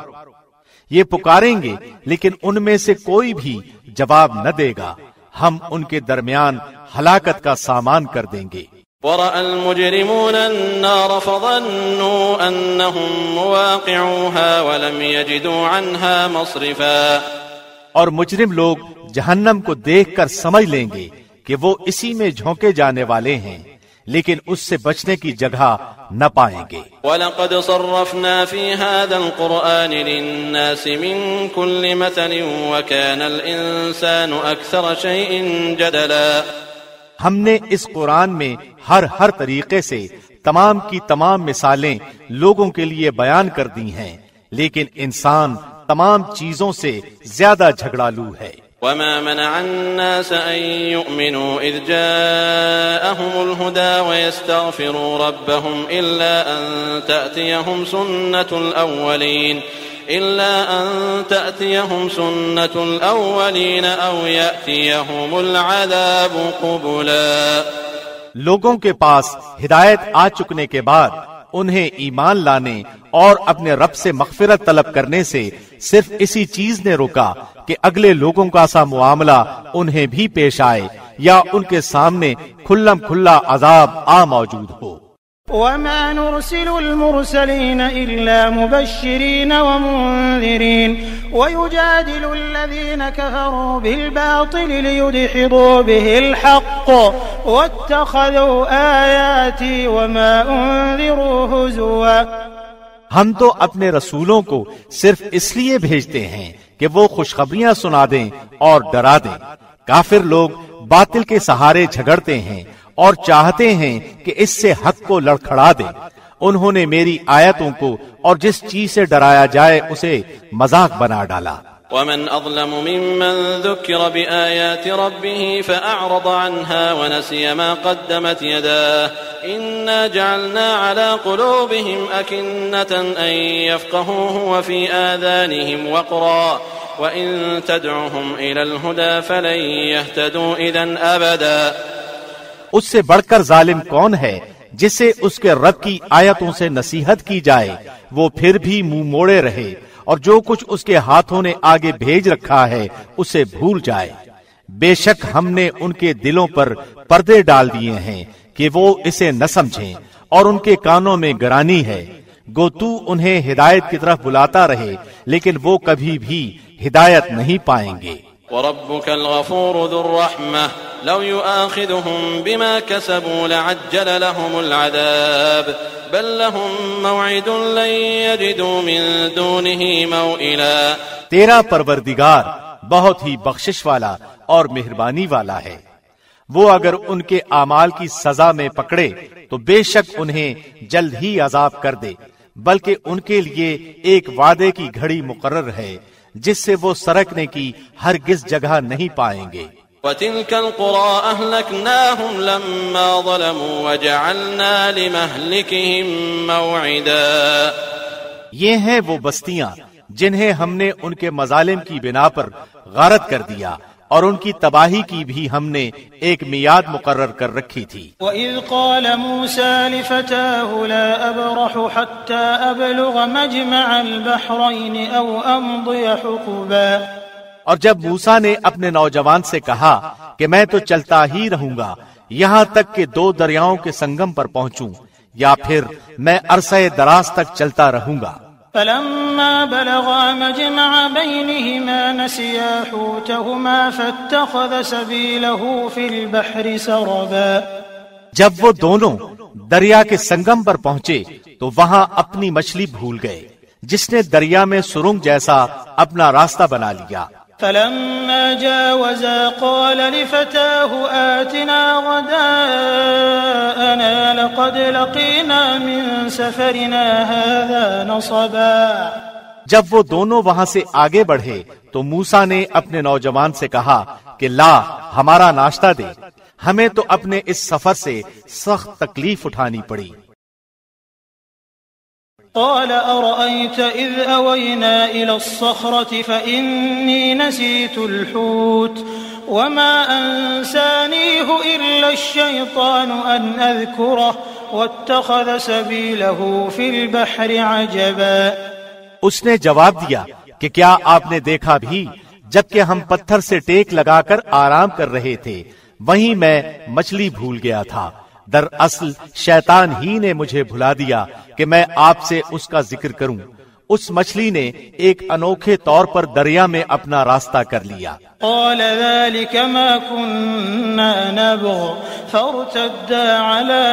یہ پکاریں گے لیکن ان میں سے کوئی بھی جواب نہ دے گا، ہم ان کے درمیان ہلاکت کا سامان کر دیں گے۔ وَرَأَى الْمُجْرِمُونَ النَّارَ فَظَنُّوا أَنَّهُمْ مُوَاقِعُوهَا وَلَمْ يَجِدُوا عَنْهَا مَصْرِفًا، اور مجرم لوگ جہنم کو دیکھ کر سمجھ لیں گے کہ وہ اسی میں جھونکے جانے والے ہیں، لیکن اس سے بچنے کی جگہ نہ پائیں گے۔ وَلَقَدْ صَرَّفْنَا فِي هَذَا الْقُرْآنِ لِلنَّاسِ مِنْ كُلِّ مَثَلٍ وَكَانَ الْإِنسَانُ أَكْثَرَ شَيْءٍ جَدَلًا، ہم نے اس قرآن میں ہر ہر طریقے سے تمام کی تمام مثالیں لوگوں کے لیے بیان کر دی ہیں، لیکن انسان تمام چیزوں سے زیادہ جھگڑالو ہے۔ وَمَا مَنَعَ النَّاسَ أَن يُؤْمِنُوا إِذْ جَاءَهُمُ الْهُدَى وَيَسْتَغْفِرُوا رَبَّهُمْ إِلَّا أَن تَأْتِيَهُمْ سُنَّةُ الْأَوَّلِينَ إِلَّا أَن تَأْتِيَهُمْ سُنَّةُ الْأَوَّلِينَ أَوْ يَأْتِيَهُمُ الْعَذَابُ قُبُلًا، لوگوں کے پاس ہدایت آ چکنے کے بعد انہیں ایمان لانے اور اپنے رب سے مغفرت طلب کرنے سے صرف اسی چیز نے روکا کہ اگلے لوگوں کا سا معاملہ انہیں بھی پیش آئے یا ان کے سامنے کھلم کھلا عذاب آ موجود ہو۔ وَمَا نُرْسِلُ الْمُرْسَلِينَ إِلَّا مُبَشِّرِينَ وَمُنذِرِينَ وَيُجَادِلُ الَّذِينَ كَفَرُوا بِالْبَاطِلِ لِيُدْحِضُوا بِهِ الْحَقَّ وَاتَّخَذُوا آيَاتِي وَمَا أُنذِرُوا هُزُوًا، ہم تو اپنے رسولوں کو صرف اس لیے بھیجتے ہیں کہ وہ خوشخبریاں سنا دیں اور ڈرا دیں۔ کافر لوگ باطل کے سہارے جھگڑتے ہیں اور چاہتے ہیں کہ اس سے حق کو لڑکھڑا دیں۔ انہوں نے میری آیتوں کو اور جس چیز سے ڈرایا جائے اسے مذاق بنا ڈالا۔ وَمَنْ أَظْلَمُ مِمَّنْ ذُكِّرَ بِآيَاتِ رَبِّهِ فَأَعْرَضَ عَنْهَا وَنَسِيَ مَا قَدَّمَتْ يَدَاهُ إِنَّا جَعَلْنَا عَلَى قُلُوبِهِمْ أَكِنَّةً أَن يَفْقَهُوهُ وَفِي آذَانِهِمْ وَقْرًا وَإِن تَدْعُهُمْ إِلَى الْهُدَى فَلَن يَهْتَدُوا إِذًا أَبَدًا، اس سے بڑھ کر ظالم کون ہے جسے اس کے رب کی آیتوں سے نصیحت کی جائے وہ پھر بھی منہ موڑے رہے اور جو کچھ اس کے ہاتھوں نے آگے بھیج رکھا ہے اسے بھول جائے۔ بے شک ہم نے ان کے دلوں پر پردے ڈال دیے ہیں کہ وہ اسے نہ سمجھیں اور ان کے کانوں میں گرانی ہے، گو تو انہیں ہدایت کی طرف بلاتا رہے لیکن وہ کبھی بھی ہدایت نہیں پائیں گے۔ وَرَبُّكَ الْغَفُورُ ذُو الرَّحْمَةِ لَوْ يُؤَاخِذُهُم بِمَا كَسَبُوا لَعَجَّلَ لَهُمُ الْعَذَابَ بَل لَّهُم مَّوْعِدٌ لَّن يَجِدُوا مِن دُونِهِ مَوْئِلًا، تیرا پروردگار بہت ہی بخشش والا اور مہربانی والا ہے، وہ اگر ان کے اعمال کی سزا میں پکڑے تو بے شک انہیں جلد ہی عذاب کر دے، بلکہ ان کے لیے ایک وعدے کی گھڑی مقرر ہے جس سے وہ سرکنے کی ہرگز جگہ نہیں پائیں گے۔ وَتِلْكَ الْقُرَىٰ أَهْلَكْنَاهُمْ لَمَّا ظَلَمُوا وَجَعَلْنَا لِمَهْلِكِهِم مَّوْعِدًا، یہ ہیں وہ بستیاں جنہیں ہم نے ان کے مظالم کی بنا پر غارت کر دیا اور ان کی تباہی کی بھی ہم نے ایک میعاد مقرر کر رکھی تھی۔ وَإِذْ قَالَ مُوسَىٰ لِفَتَاهُ لَا أَبْرَحُ حَتَّىٰ أَبْلُغَ مَجْمَعَ الْبَحْرَيْنِ أَوْ أَمْضِيَ حُقُبًا، اور جب موسیٰ نے اپنے نوجوان سے کہا کہ میں تو چلتا ہی رہوں گا یہاں تک کہ دو دریاؤں کے سنگم پر پہنچوں یا پھر میں عرصہ دراز تک چلتا رہوں گا۔ فَلَمَّا بَلَغَا مَجْمَعَ بَيْنِهِمَا نَسِيَا حُوتَهُمَا فَاتَّخَذَ سَبِيلَهُ فِي الْبَحْرِ سَرَبًا، جب وہ دونوں دریا کے سنگم پر پہنچے تو وہاں اپنی مچھلی بھول گئے، جس نے دریا میں سرنگ جیسا اپنا راستہ بنا لیا۔ فَلَمَّا جَاوَزَا قَالَ لِفَتَاهُ آتِنَا غَدَاءَنَا لَقَدْ لَقِينَا مِن سَفَرِنَا هَٰذَا نَصَبًا، جب وہ دونوں وہاں سے آگے بڑھے تو موسیٰ نے اپنے نوجوان سے کہا کہ لا ہمارا ناشتہ دے، ہمیں تو اپنے اس سفر سے سخت تکلیف اٹھانی پڑی۔ قال أرأيت إذ أوينا إلى الصخرة فإني نسيت الحوت وما أنسانيه إلا الشيطان أن أذكره واتخذ سبيله في البحر عجبا۔ اس نے جواب دیا کہ کیا آپ نے دیکھا بھی جبکہ ہم پتھر سے ٹیک لگا کر آرام کر رہے تھے، وہیں میں مچھلی بھول گیا تھا۔ دراصل شیطان ہی نے مجھے بھلا دیا کہ میں آپ سے اس کا ذکر کروں۔ اس مچھلی نے ایک انوکھے طور پر دریا میں اپنا راستہ کر لیا۔ قال ذلك ما كنا نبغ فارتدا على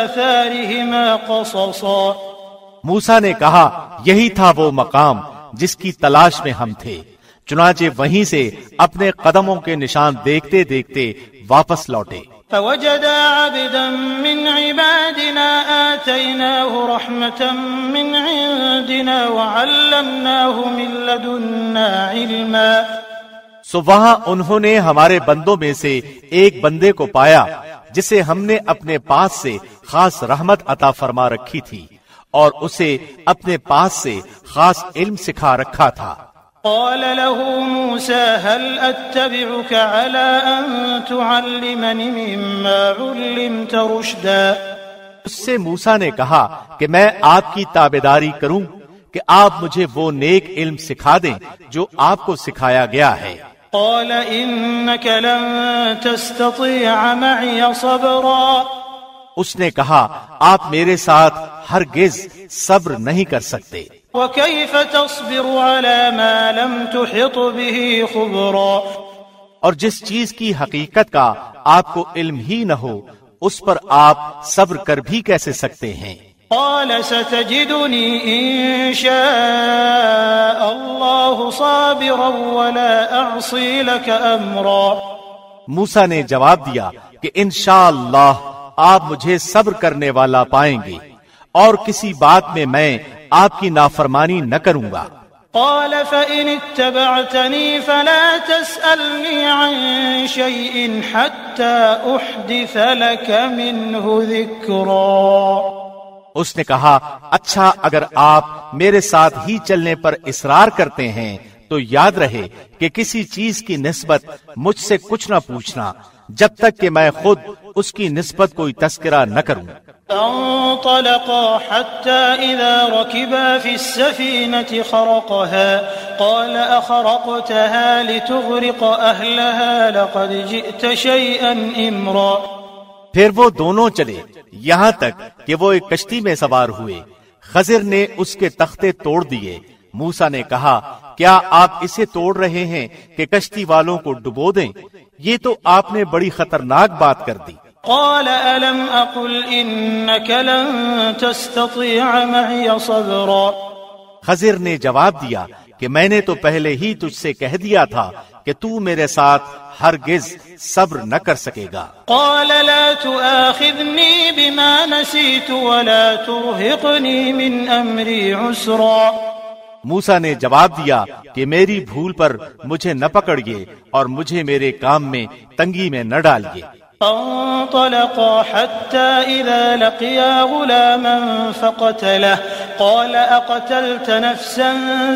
آثارهما قصصا۔ موسیٰ نے کہا یہی تھا وہ مقام جس کی تلاش میں ہم تھے، چنانچہ وہیں سے اپنے قدموں کے نشان دیکھتے دیکھتے واپس لوٹے۔ فوجدا عبدا من عبادنا آتيناه رحمة من عندنا وعلمناه من لدنا علما۔ سو وہاں انہوں نے ہمارے بندوں میں سے ایک بندے کو پایا جسے ہم نے اپنے پاس سے خاص رحمت عطا فرما رکھی تھی اور اسے اپنے پاس سے خاص علم سکھا رکھا تھا۔ قال له موسى هل أتبعك على أن تعلمني مما علمت رشدا۔ اس سے موسیٰ نے کہا کہ میں آپ کی تابعداری کروں کہ آپ مجھے وہ نیک علم سکھا دیں جو آپ کو سکھایا گیا ہے۔ قال إنك لن تستطيع معي صبرا۔ اس نے کہا آپ میرے ساتھ ہرگز صبر نہیں کر سکتے۔ وكيف تصبر على ما لم تحط به خبرا۔ اور جس چیز کی حقیقت کا آپ کو علم ہی نہ ہو اس پر آپ صبر کر بھی کیسے سکتے ہیں؟ قال ستجدني إن شاء الله صابرا ولا أعصي لك أمرا۔ موسیٰ نے جواب دیا کہ انشاءاللہ آپ مجھے صبر کرنے والا پائیں گے اور کسی بات میں میں آپ کی نافرمانی نہ کروں گا۔ قال فإن اتبعتني فلا تسألني عن شيء حتى أحدث لك منه ذكرا۔ اس نے کہا اچھا اگر آپ میرے ساتھ ہی چلنے پر اصرار کرتے ہیں تو یاد رہے کہ کسی چیز کی نسبت مجھ سے کچھ نہ پوچھنا جب تک کہ میں خود اس کی نسبت کوئی تذکرہ نہ کروں۔ فانطلقا حتى إذا ركبا في السفينة خرقها قال أخرقتها لتغرق أهلها لقد جئت شيئا إمرا۔ پھر وہ دونوں چلے یہاں تک کہ وہ ایک کشتی میں سوار ہوئے۔ خضر نے اس کے تختے توڑ دیے۔ موسیٰ نے کہا کیا آپ اسے توڑ رہے ہیں کہ کشتی والوں کو ڈبو دیں؟ یہ تو آپ نے بڑی خطرناک بات کر دی۔ قال ألم أقل إنك لن تستطيع معي صبرا۔ خضر نے جواب دیا کہ میں نے تو پہلے ہی تجھ سے کہہ دیا تھا کہ تو میرے ساتھ ہرگز صبر نہ کر سکے گا۔ قال لا تؤاخذني بما نسيت ولا ترهقني من أمري عسرا۔ موسیٰ نے جواب دیا کہ میری بھول پر مجھے نہ پکڑیے اور مجھے میرے کام میں تنگی میں نہ ڈالیے۔ فانطلقا حتى إذا لقيا غلاما فقتله قال أقتلت نفسا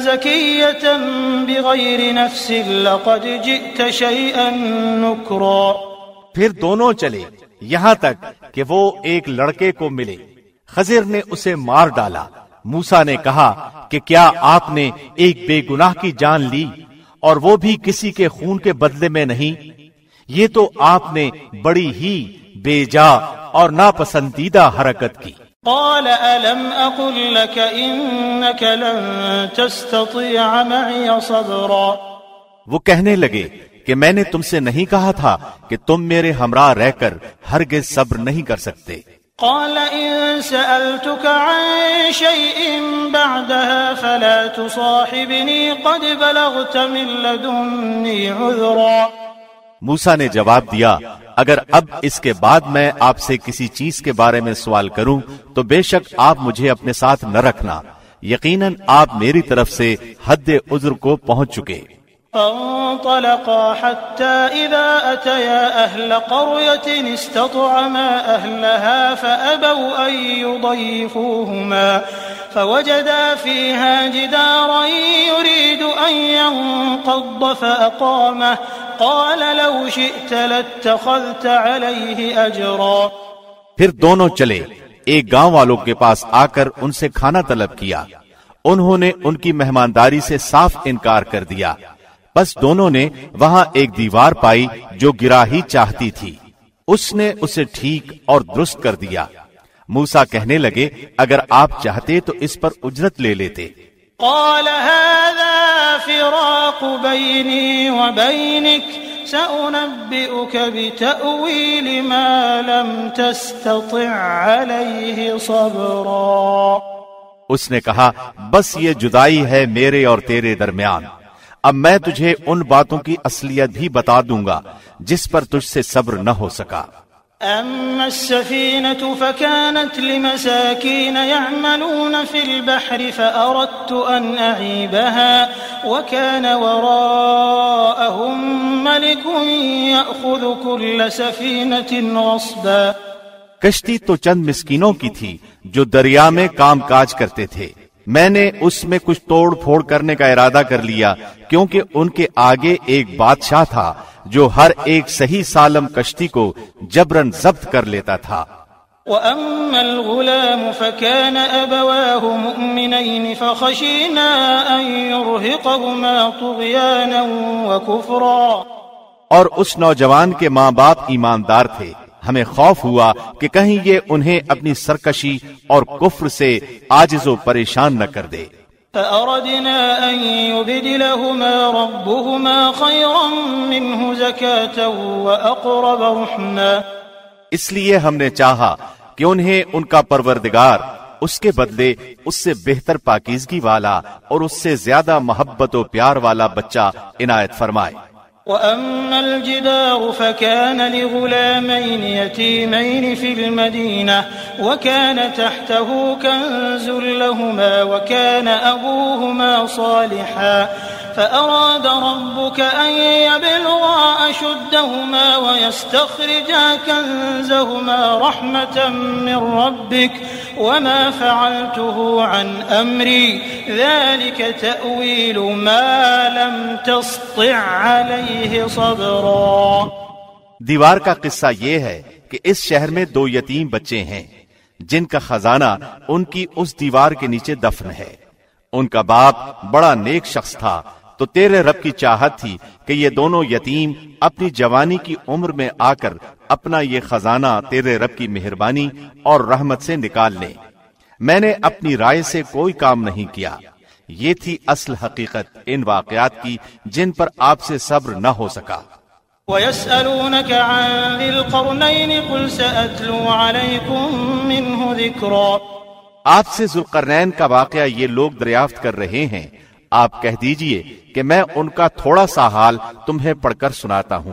زكية بغير نفس لقد جئت شيئا نكرا۔ پھر دونوں چلے یہاں تک کہ وہ ایک لڑکے کو ملے۔ خضر نے اسے مار ڈالا۔ موسیٰ نے کہا کہ کیا آپ نے ایک بے گناہ کی جان لی اور وہ بھی کسی کے خون کے بدلے میں نہیں؟ یہ تو آپ نے بڑی ہی بے جا اور ناپسندیدہ حرکت کی۔ قال ألم أقل لك إنك لن تستطيع معي صبرا۔ وہ کہنے لگے کہ میں نے تم سے نہیں کہا تھا کہ تم میرے ہمراہ رہ کر ہرگز صبر نہیں کر سکتے۔ قال إن سألتك عن شيء بعدها فلا تصاحبني قد بلغت من لدني عذرا۔ موسیٰ نے جواب دیا اگر اب اس کے بعد میں آپ سے کسی چیز کے بارے میں سوال کروں تو بے شک آپ مجھے اپنے ساتھ نہ رکھنا، یقیناً آپ میری طرف سے حد عذر کو پہنچ چکے۔ فانطلقا حتى إذا أتيا أهل قرية استطعما أهلها فأبوا أن يضيفوهما فوجدا فيها جدارا يريد أن ينقض فأقامه قال لو شئت لاتخذت عليه أجرا. پھر دونوں چلے ایک گاؤں والوں کے پاس آ کر ان سے کھانا طلب کیا. انہوں نے ان کی مہمانداری سے صاف انکار کر دیا. بس دونوں نے وہاں ایک دیوار پائی جو گرا ہی چاہتی تھی. اس نے اسے ٹھیک اور درست کر دیا. موسیٰ کہنے لگے اگر آپ چاہتے تو اس پر اجرت لے لیتے. قال هذا فراق بيني وبينك سأنبئك بتأويل ما لم تستطع عليه صبرا. اس نے کہا بس یہ جدائی ہے میرے اور تیرے درمیان. اب میں تجھے ان باتوں کی اصلیت بھی بتا دوں گا جس پر تجھ سے صبر نہ ہو سکا. أما السفينة فكانت لمساكين يعملون في البحر فأردت أن أعيبها وكان وراءهم ملك يأخذ كل سفينة غصبا. کشتی تو چند مسکینوں کی تھی جو دریا میں کام کاج کرتے تھے. میں نے اس میں کچھ توڑ پھوڑ کرنے کا ارادہ کر لیا کیونکہ ان کے آگے ایک بادشاہ تھا جو ہر ایک صحیح سالم کشتی کو جبرن ضبط کر لیتا تھا. وَأَمَّا الْغُلَامُ فَكَانَ أَبَوَاهُ مُؤْمِنَيْنِ فَخَشِينَا أَن يُرْهِقَهُمَا طُغْيَانًا وَكُفْرًا. اور اس نوجوان کے ماں باپ ایماندار تھے. ہمیں خوف ہوا کہ کہیں یہ انہیں اپنی سرکشی اور کفر سے عاجز و پریشان نہ کر دے. فأردنا أن يبدلهما ربهما خيرا منه زكاة وأقرب رحما. اس لیے ہم نے چاہا کہ انہیں ان کا پروردگار اس کے بدلے اس سے بہتر پاکیزگی والا اور اس سے زیادہ محبت و پیار والا بچہ عنایت فرمائے. وأما الجدار فكان لغلامين يتيمين في المدينة وكان تحته كنز لهما وكان أبوهما صالحا فأراد ربك أن يبلغا أشدهما ويستخرجا كنزهما رحمة من ربك وما فعلته عن أمري ذلك تأويل ما لم تسطع عليه صبرا. دیوار کا قصہ یہ ہے کہ اس شہر میں دو یتیم بچے ہیں جن کا خزانہ ان کی اس دیوار کے نیچے دفن ہے. ان کا باپ بڑا نیک شخص تھا تو تیرے رب کی چاہت تھی کہ یہ دونوں یتیم اپنی جوانی کی عمر میں آ کر اپنا یہ خزانہ تیرے رب کی مہربانی اور رحمت سے نکال لیں. میں نے اپنی رائے سے کوئی کام نہیں کیا. یہ تھی اصل حقیقت ان واقعات کی جن پر آپ سے صبر نہ ہو سکا. وَيَسْأَلُونَكَ عَنْ ذِي الْقَرْنَيْنِ قُلْ سَأَتْلُو عَلَيْكُمْ مِنْهُ ذِكْرًا. آپ سے ذوالقرنین کا واقعہ یہ لوگ دریافت کر رہے ہیں. آپ کہہ دیجئے کہ میں ان کا تھوڑا سا حال تمہیں پڑھ کر سناتا ہوں.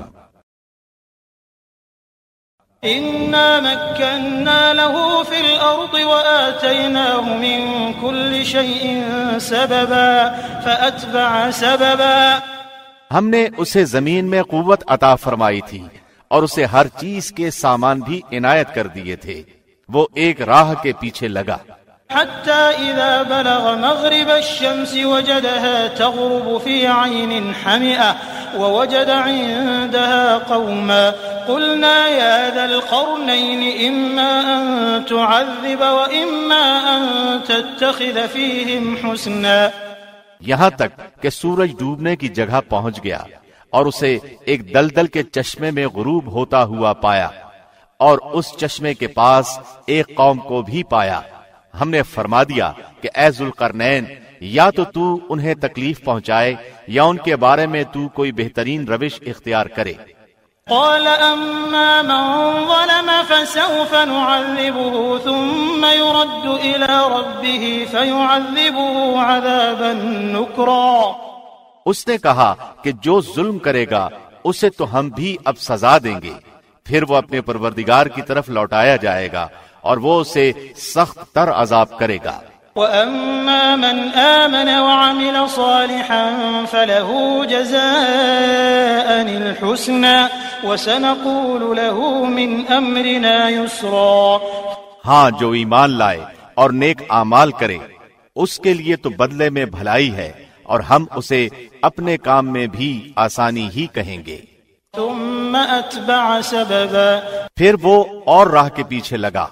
إِنَّا مَكَّنَّا لَهُ فِي الْأَرْضِ وَآتَيْنَاهُ مِن كُلِّ شَيْءٍ سَبَبًا فَأَتْبَعَ سَبَبًا. ہم نے اسے زمین میں قوت عطا فرمائی تھی اور اسے ہر چیز کے سامان بھی عنایت کر دیے تھے. وہ ایک راہ کے پیچھے لگا. حتى إذا بلغ مغرب الشمس وجدها تغرب في عين حمئة ووجد عندها قوما قلنا يا ذا القرنين إما أن تعذب وإما أن تتخذ فيهم حسنا. یہاں تک کہ سورج ڈوبنے کی جگہ پہنچ گیا اور اسے ایک دلدل کے چشمے میں غروب ہوتا ہوا پایا اور اس چشمے کے پاس ایک قوم کو بھی پایا. ہم نے فرما دیا کہ اے ذوالقرنین یا تو تو انہیں تکلیف پہنچائے یا ان کے بارے میں تو کوئی بہترین روش اختیار کرے. قال اما من ظلم فسوف نعذبه ثم يرد الى ربه فيعذبه عذابا نكرا. اس نے کہا کہ جو ظلم کرے گا اسے تو ہم بھی اب سزا دیں گے، پھر وہ اپنے پروردگار کی طرف لوٹایا جائے گا اور وہ اسے سخت تر عذاب کرے گا. وَأَمَّا مَنْ آمَنَ وَعَمِلَ صَالِحًا فَلَهُ جَزَاءً الْحُسْنَى وَسَنَقُولُ لَهُ مِنْ أَمْرِنَا يُسْرًا۔ ہاں، جو ایمان لائے اور نیک اعمال کرے اس کے لیے تو بدلے میں بھلائی ہے، اور ہم اسے اپنے کام میں بھی آسانی ہی کہیں گے۔ ثم أتبع سببا، پھر وہ اور راہ کے پیچھے لگا،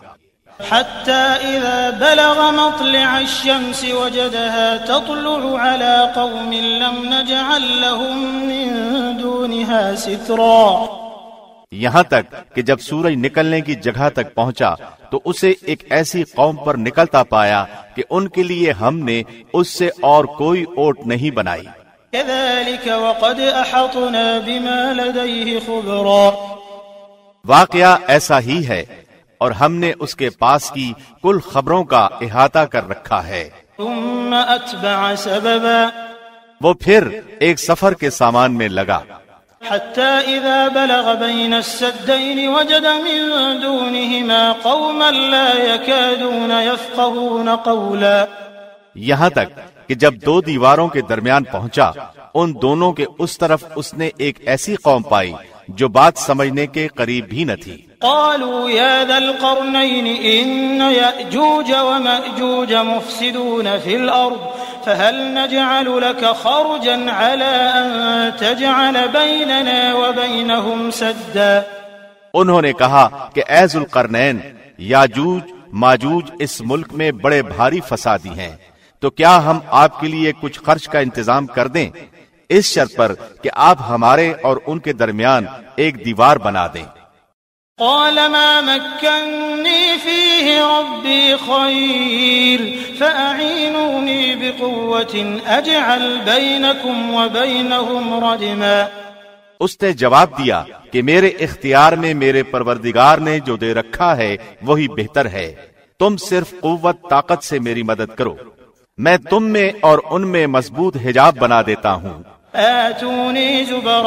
حتى إذا بلغ مطلع الشمس وجدها تطلع على قوم لم نجعل لهم من دونها سترا، یہاں تک کہ جب سورج نکلنے کی جگہ تک پہنچا تو اسے ایک ایسی قوم پر نکلتا پایا کہ ان کے لیے ہم نے اس سے اور کوئی اوٹ نہیں بنائی۔ كذلك وقد أحطنا بما لديه خبرا، واقعہ ایسا ہی ہے اور ہم نے اس کے پاس کی کل خبروں کا احاطہ کر رکھا ہے۔ ثم أتبع سببا، وہ پھر ایک سفر کے سامان میں لگا، حتى إذا بلغ بين السدين وجد من دونهما قوما لا يكادون يفقهون قولا، یہاں تک کہ جب دو دیواروں کے درمیان پہنچا ان دونوں کے اس طرف اس نے ایک ایسی قوم پائی جو بات سمجھنے کے قریب بھی نہ تھی۔ قالوا يا ذا القرنين إن يأجوج ومأجوج مفسدون في الأرض فهل نجعل لك خرجا على أن تجعل بيننا وبينهم سدا، انہوں نے کہا کہ اے ذو القرنین، یاجوج ماجوج اس ملک میں بڑے بھاری فسادی ہیں، تو کیا ہم آپ کے لیے کچھ خرچ کا انتظام کر دیں، اس شرط پر کہ آپ ہمارے اور ان کے درمیان ایک دیوار بنا دیں۔ قال ما مكنني فيه ربي خير فأعينوني بقوة أجعل بينكم وبينهم ردما، اس نے جواب دیا کہ میرے اختیار میں میرے پروردگار نے جو دے رکھا ہے وہی بہتر ہے، تم صرف قوت طاقت سے میری مدد کرو، میں تم میں اور ان میں مضبوط حجاب بنا دیتا ہوں۔ آتوني زبر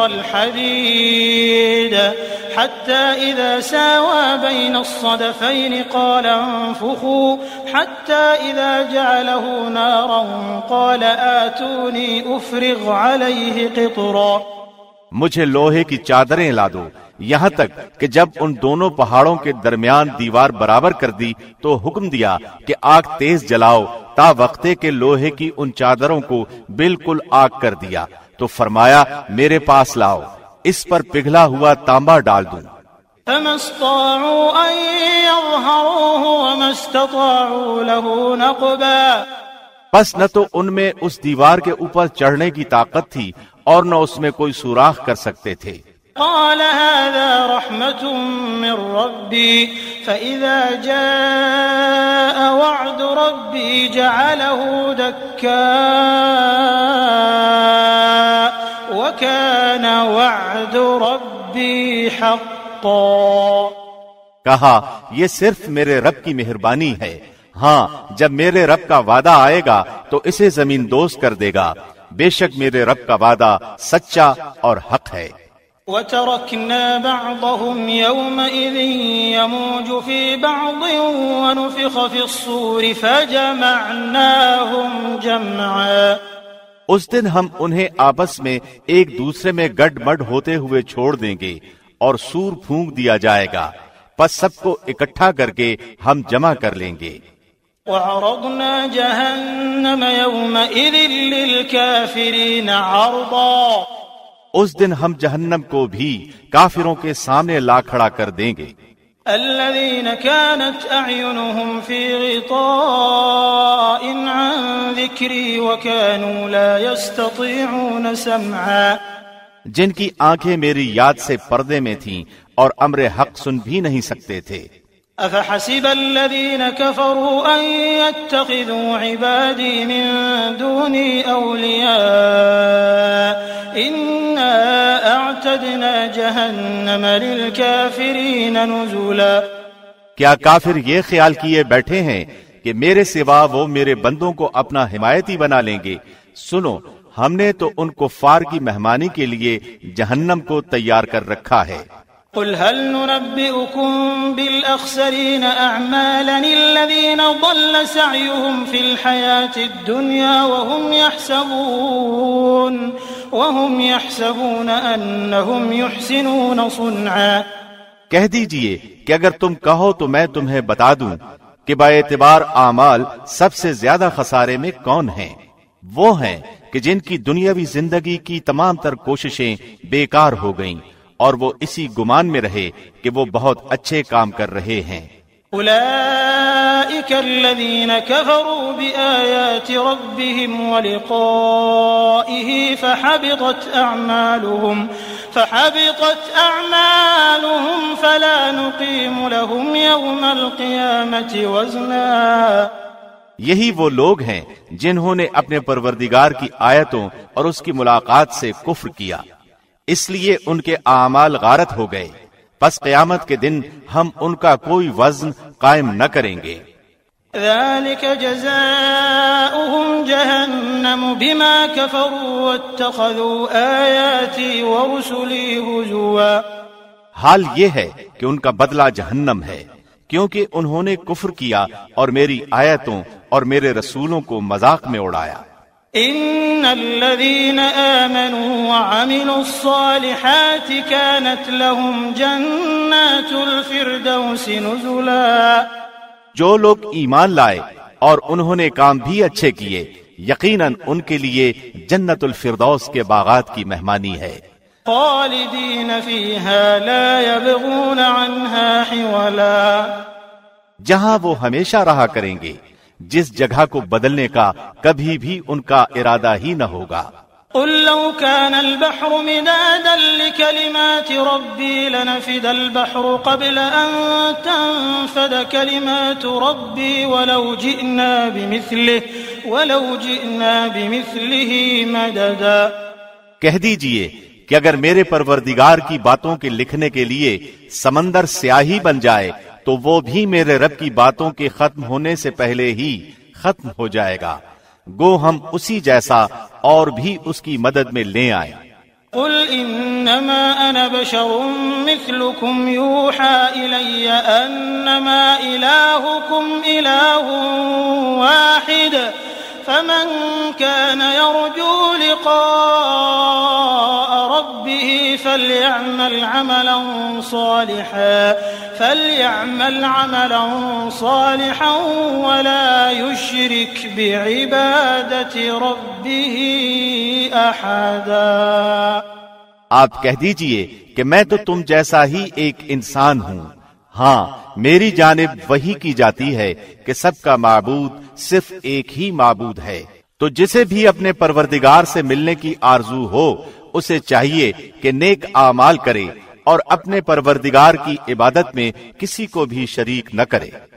الحديد حتى إذا ساوى بين الصدفين قال انفخوا حتى إذا جعله نارا قال آتوني أفرغ عليه قطرا، مجھے لوہے کی چادریں لا دو، یہاں تک کہ جب ان دونوں پہاڑوں کے درمیان دیوار برابر کر دی تو حکم دیا کہ آگ تیز جلاؤ، تا وقتے کے لوہے کی ان چادروں کو بالکل آگ کر دیا، تو فرمایا میرے پاس لاؤ، اس پر پگھلا ہوا تانبا ڈال دوں۔ فما استطاعوا أن يظهروه وما استطاعوا له نقبا، پس نہ تو ان میں اس دیوار کے اوپر چڑھنے کی طاقت تھی اور نہ اس میں کوئی سوراخ کر سکتے تھے۔ قال هذا رحمة من ربي فإذا جاء وعد ربي جعله دكاء وكان وعد ربي حقا، کہا یہ صرف میرے رب کی مہربانی ہے، ہاں جب میرے رب کا وعدہ آئے گا تو اسے زمین دوز کر دے گا، بے شک میرے رب کا وعدہ سچا اور حق ہے۔ وَتَرَكْنَا بَعْضَهُمْ يَوْمَئِذٍ يَمُوجُ فِي بَعْضٍ وَنُفِخَ فِي الصُّورِ فَجَمَعْنَاهُمْ جَمْعًا، اس دن ہم انہیں آپس میں ایک دوسرے میں گڈ مڈ ہوتے ہوئے چھوڑ دیں گے اور سور پھونک دیا جائے گا، پس سب کو اکٹھا کر کے ہم جمع کر لیں گے۔ وَعَرَضْنَا جَهَنَّمَ يَوْمَئِذٍ لِلْكَافِرِينَ عَرْضًا، اس دن ہم جہنم کو بھی کافروں کے سامنے لا کھڑا کر دیں گے۔ الذين كانت أعينهم في غطاء عن ذكري وكانوا لا يستطيعون سمعا، جن کی آنکھیں میری یاد سے پردے میں تھیں اور امر حق سن بھی نہیں سکتے تھے۔ أفحسب الذين كفروا أن يتخذوا عبادي من دوني أولياء إنا أعتدنا جهنم للكافرين نزلا، کیا کافر یہ خیال کیے بیٹھے ہیں کہ میرے سوا وہ میرے بندوں کو اپنا حمایتی بنا لیں گے؟ سنو، ہم نے تو ان کفار کی مہمانی کے لیے جہنم کو تیار کر رکھا ہے۔ قل هل ننبئكم بالأخسرين أعمالا الذين ضل سعيهم في الحياة الدنيا وهم يحسبون وهم يحسبون أنهم يحسنون صنعا۔ کہہ دیجئے کہ اگر تم کہو تو میں تمہیں بتا دوں کہ با اعتبار اعمال سب سے زیادہ خسارے میں کون ہیں۔ وہ ہیں کہ جن کی دنیاوی زندگی کی تمام تر کوششیں بیکار ہو گئیں اور وہ اسی گمان میں رہے کہ وہ بہت اچھے کام کر رہے ہیں۔ أولئك الذين كفروا بآيات ربهم ولقائه فحبطت أعمالهم فحبطت أعمالهم فلا نقيم لهم يوم القيامة وزنا۔ یہی وہ لوگ ہیں جنہوں نے اپنے پروردگار کی آیتوں اور اس کی ملاقات سے کفر کیا، اس لیے ان کے اعمال غارت ہو گئے، پس قیامت کے دن ہم ان کا کوئی وزن قائم نہ کریں گے۔ ذلك جزاؤهم جهنم بما كفروا واتخذوا آياتي ورسلي هزوا۔ حال یہ ہے کہ ان کا بدلہ جہنم ہے، کیونکہ انہوں نے کفر کیا اور میری آیتوں اور میرے رسولوں کو مذاق میں اڑایا۔ ان الذين آمنوا وعملوا الصالحات كانت لهم جنات الفردوس نزلا۔ جو لوگ ایمان لائے اور انہوں نے کام بھی اچھے کیے، یقیناً ان کے لیے جنت الفردوس کے باغات کی مہمانی ہے۔ خالدین فیہا لا یبغون عنہا حولا۔ جہاں وہ ہمیشہ رہا کریں گے، جس جگہ کو بدلنے کا کبھی بھی ان کا ارادہ ہی نہ ہوگا۔ قل لو كان البحر مدادا لكلمات ربي لنفد البحر قبل أن تنفد كلمات ربي ولو جئنا بمثله ولو جئنا بمثله مددا۔ کہہ دیجئے کہ اگر میرے پروردگار کی باتوں کے لکھنے کے لیے سمندر سیاہی بن جائے تو وہ بھی میرے رب کی باتوں کے ختم ہونے سے پہلے ہی ختم ہو جائے گا، گو ہم اسی جیسا اور بھی اس کی مدد میں لے آئیں۔ قل انما انا بشر مثلكم يوحى الي انما الهكم اله واحد فمن كان يرجو لقاء ربه فليعمل عملا صالحا فليعمل عملا صالحا ولا يشرك بعبادة ربه أحدا۔ آپ کہہ دیجئے کہ میں تو تم جیسا ہی ایک انسان ہوں، ہاں میری جانب وحی کی جاتی ہے کہ سب کا معبود صرف ایک ہی معبود ہے، تو جسے بھی اپنے پروردگار سے ملنے کی آرزو ہو اسے چاہیے کہ نیک اعمال کرے اور اپنے پروردگار کی عبادت میں کسی کو بھی شریک نہ کرے۔